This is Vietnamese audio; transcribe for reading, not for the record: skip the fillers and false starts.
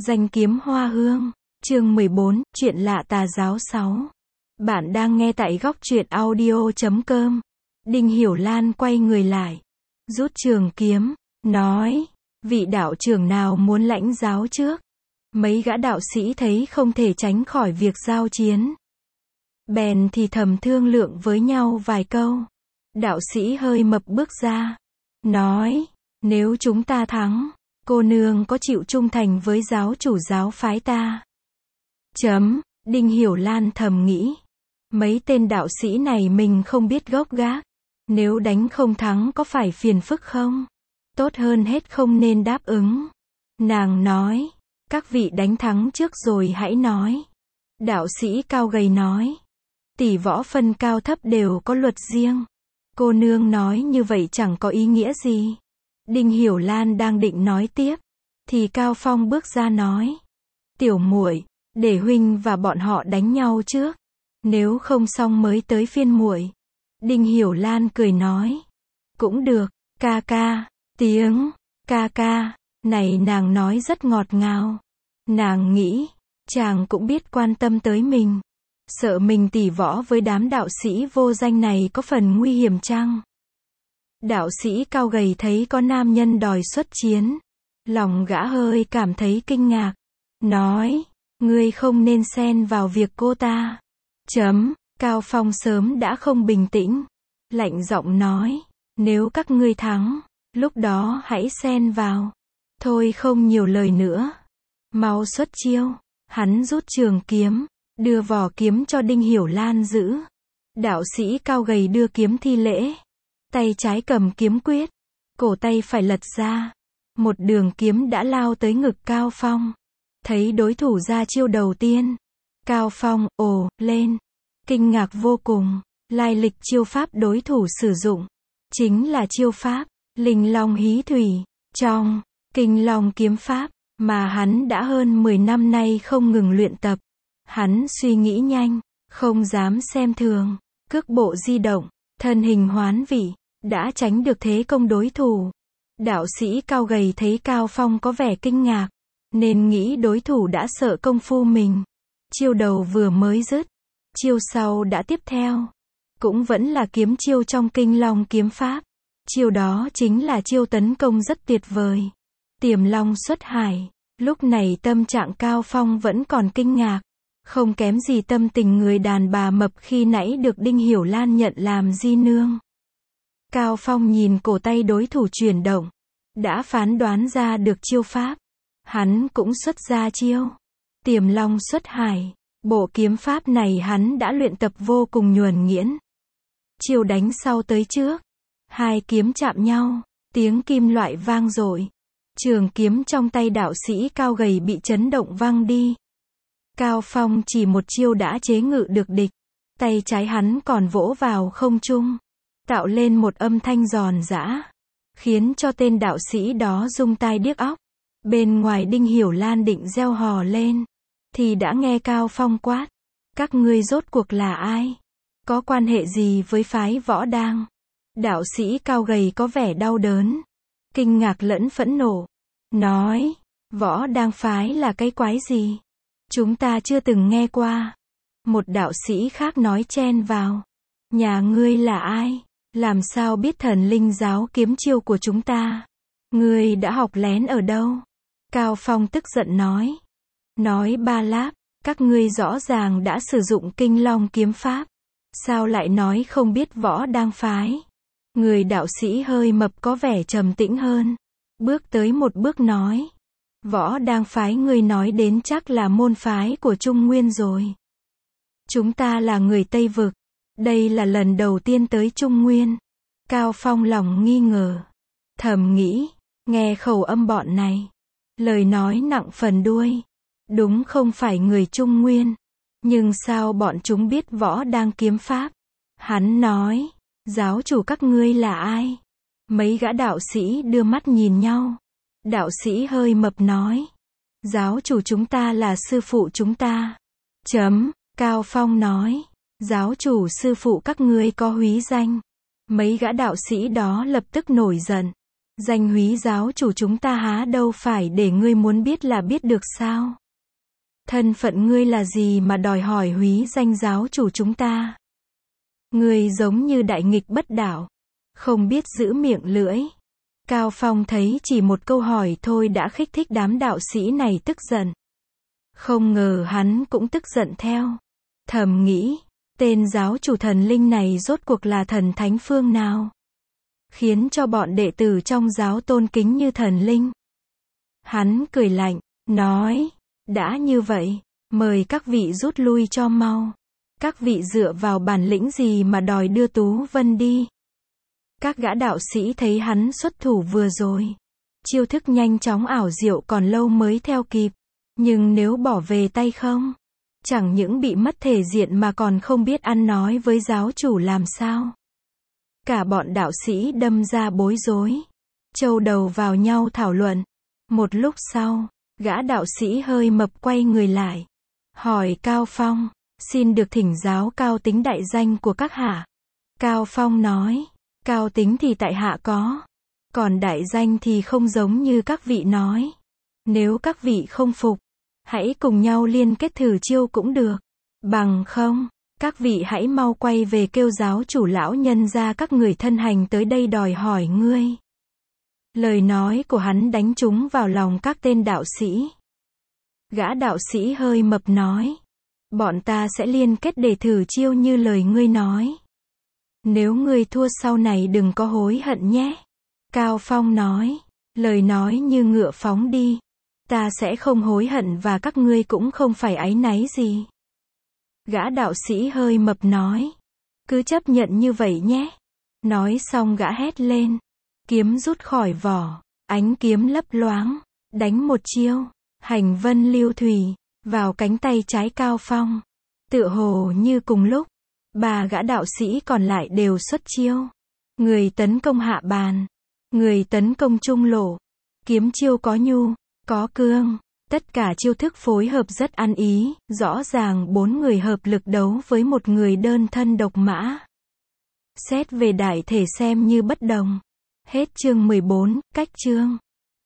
Danh kiếm hoa hương, chương 14, chuyện lạ tà giáo 6. Bạn đang nghe tại góc truyện audio.com. Đinh Hiểu Lan quay người lại, rút trường kiếm, nói, vị đạo trưởng nào muốn lãnh giáo trước? Mấy gã đạo sĩ thấy không thể tránh khỏi việc giao chiến, bèn thì thầm thương lượng với nhau vài câu. Đạo sĩ hơi mập bước ra, nói, nếu chúng ta thắng, cô nương có chịu trung thành với giáo chủ giáo phái ta? Đinh Hiểu Lan thầm nghĩ, mấy tên đạo sĩ này mình không biết gốc gác, nếu đánh không thắng có phải phiền phức không? Tốt hơn hết không nên đáp ứng. Nàng nói, các vị đánh thắng trước rồi hãy nói. Đạo sĩ cao gầy nói, tỷ võ phân cao thấp đều có luật riêng. Cô nương nói như vậy chẳng có ý nghĩa gì. Đinh Hiểu Lan đang định nói tiếp, thì Cao Phong bước ra nói, tiểu muội, để huynh và bọn họ đánh nhau trước, nếu không xong mới tới phiên muội. Đinh Hiểu Lan cười nói, cũng được, ca ca. Tiếng ca ca này nàng nói rất ngọt ngào. Nàng nghĩ, chàng cũng biết quan tâm tới mình, sợ mình tỉ võ với đám đạo sĩ vô danh này có phần nguy hiểm chăng? Đạo sĩ cao gầy thấy có nam nhân đòi xuất chiến, lòng gã hơi cảm thấy kinh ngạc, nói, ngươi không nên xen vào việc cô ta. Cao Phong sớm đã không bình tĩnh, lạnh giọng nói, nếu các ngươi thắng, lúc đó hãy xen vào. Thôi không nhiều lời nữa, mau xuất chiêu. Hắn rút trường kiếm, đưa vỏ kiếm cho Đinh Hiểu Lan giữ. Đạo sĩ cao gầy đưa kiếm thi lễ, tay trái cầm kiếm quyết, cổ tay phải lật ra, một đường kiếm đã lao tới ngực Cao Phong. Thấy đối thủ ra chiêu đầu tiên, Cao Phong ồ lên, kinh ngạc vô cùng. Lai lịch chiêu pháp đối thủ sử dụng chính là chiêu pháp Linh Long Hí Thủy, trong Kinh Long kiếm pháp mà hắn đã hơn 10 năm nay không ngừng luyện tập. Hắn suy nghĩ nhanh, không dám xem thường, cước bộ di động, thân hình hoán vị, đã tránh được thế công đối thủ. Đạo sĩ cao gầy thấy Cao Phong có vẻ kinh ngạc, nên nghĩ đối thủ đã sợ công phu mình. Chiêu đầu vừa mới dứt, chiêu sau đã tiếp theo, cũng vẫn là kiếm chiêu trong Kinh Long kiếm pháp. Chiêu đó chính là chiêu tấn công rất tuyệt vời, Tiềm Long xuất hải. Lúc này tâm trạng Cao Phong vẫn còn kinh ngạc, không kém gì tâm tình người đàn bà mập khi nãy được Đinh Hiểu Lan nhận làm di nương. Cao Phong nhìn cổ tay đối thủ chuyển động, đã phán đoán ra được chiêu pháp. Hắn cũng xuất ra chiêu Tiềm Long xuất hải. Bộ kiếm pháp này hắn đã luyện tập vô cùng nhuần nhuyễn. Chiêu đánh sau tới trước, hai kiếm chạm nhau, tiếng kim loại vang dội. Trường kiếm trong tay đạo sĩ cao gầy bị chấn động văng đi. Cao Phong chỉ một chiêu đã chế ngự được địch. Tay trái hắn còn vỗ vào không trung, tạo lên một âm thanh giòn giã, khiến cho tên đạo sĩ đó rung tai điếc óc. Bên ngoài Đinh Hiểu Lan định reo hò lên, thì đã nghe Cao Phong quát, các ngươi rốt cuộc là ai? Có quan hệ gì với phái Võ Đang? Đạo sĩ cao gầy có vẻ đau đớn, kinh ngạc lẫn phẫn nộ, nói, Võ Đang phái là cái quái gì? Chúng ta chưa từng nghe qua. Một đạo sĩ khác nói chen vào, nhà ngươi là ai? Làm sao biết thần linh giáo kiếm chiêu của chúng ta? Ngươi đã học lén ở đâu? Cao Phong tức giận nói ba láp, các ngươi rõ ràng đã sử dụng Kinh Long kiếm pháp, sao lại nói không biết Võ Đang phái? Người đạo sĩ hơi mập có vẻ trầm tĩnh hơn, bước tới một bước nói, Võ Đang phái ngươi nói đến chắc là môn phái của Trung Nguyên rồi. Chúng ta là người Tây Vực, đây là lần đầu tiên tới Trung Nguyên. Cao Phong lòng nghi ngờ, thầm nghĩ, nghe khẩu âm bọn này, lời nói nặng phần đuôi, đúng không phải người Trung Nguyên, nhưng sao bọn chúng biết Võ Đang kiếm pháp? Hắn nói, giáo chủ các ngươi là ai? Mấy gã đạo sĩ đưa mắt nhìn nhau. Đạo sĩ hơi mập nói, giáo chủ chúng ta là sư phụ chúng ta. Cao Phong nói, giáo chủ sư phụ các ngươi có húy danh. Mấy gã đạo sĩ đó lập tức nổi giận, Danh húy giáo chủ chúng ta há đâu phải để ngươi muốn biết là biết được sao? Thân phận ngươi là gì mà đòi hỏi húy danh giáo chủ chúng ta? Ngươi giống như đại nghịch bất đạo, không biết giữ miệng lưỡi. Cao Phong thấy chỉ một câu hỏi thôi đã kích thích đám đạo sĩ này tức giận. Không ngờ hắn cũng tức giận theo. Thầm nghĩ, tên giáo chủ thần linh này rốt cuộc là thần thánh phương nào? Khiến cho bọn đệ tử trong giáo tôn kính như thần linh. Hắn cười lạnh, nói, đã như vậy, mời các vị rút lui cho mau. Các vị dựa vào bản lĩnh gì mà đòi đưa Tú Vân đi? Các gã đạo sĩ thấy hắn xuất thủ vừa rồi. Chiêu thức nhanh chóng ảo diệu còn lâu mới theo kịp. Nhưng nếu bỏ về tay không, chẳng những bị mất thể diện mà còn không biết ăn nói với giáo chủ làm sao. Cả bọn đạo sĩ đâm ra bối rối. Châu đầu vào nhau thảo luận. Một lúc sau, gã đạo sĩ hơi mập quay người lại. Hỏi Cao Phong, xin được thỉnh giáo Cao Tính đại danh của các hạ. Cao Phong nói, Cao Tính thì tại hạ có. Còn đại danh thì không giống như các vị nói. Nếu các vị không phục, hãy cùng nhau liên kết thử chiêu cũng được. Bằng không, các vị hãy mau quay về kêu giáo chủ lão nhân ra các người thân hành tới đây đòi hỏi ngươi. Lời nói của hắn đánh trúng vào lòng các tên đạo sĩ. Gã đạo sĩ hơi mập nói, bọn ta sẽ liên kết để thử chiêu như lời ngươi nói. Nếu ngươi thua sau này đừng có hối hận nhé. Cao Phong nói, lời nói như ngựa phóng đi. Ta sẽ không hối hận và các ngươi cũng không phải áy náy gì. Gã đạo sĩ hơi mập nói, cứ chấp nhận như vậy nhé. Nói xong gã hét lên, kiếm rút khỏi vỏ, ánh kiếm lấp loáng, đánh một chiêu, hành vân lưu thủy, vào cánh tay trái Cao Phong. Tựa hồ như cùng lúc, ba gã đạo sĩ còn lại đều xuất chiêu. Người tấn công hạ bàn, người tấn công trung lỗ, kiếm chiêu có nhu, có cương, tất cả chiêu thức phối hợp rất ăn ý, rõ ràng 4 người hợp lực đấu với một người đơn thân độc mã. Xét về đại thể xem như bất đồng. Hết chương 14, cách chương.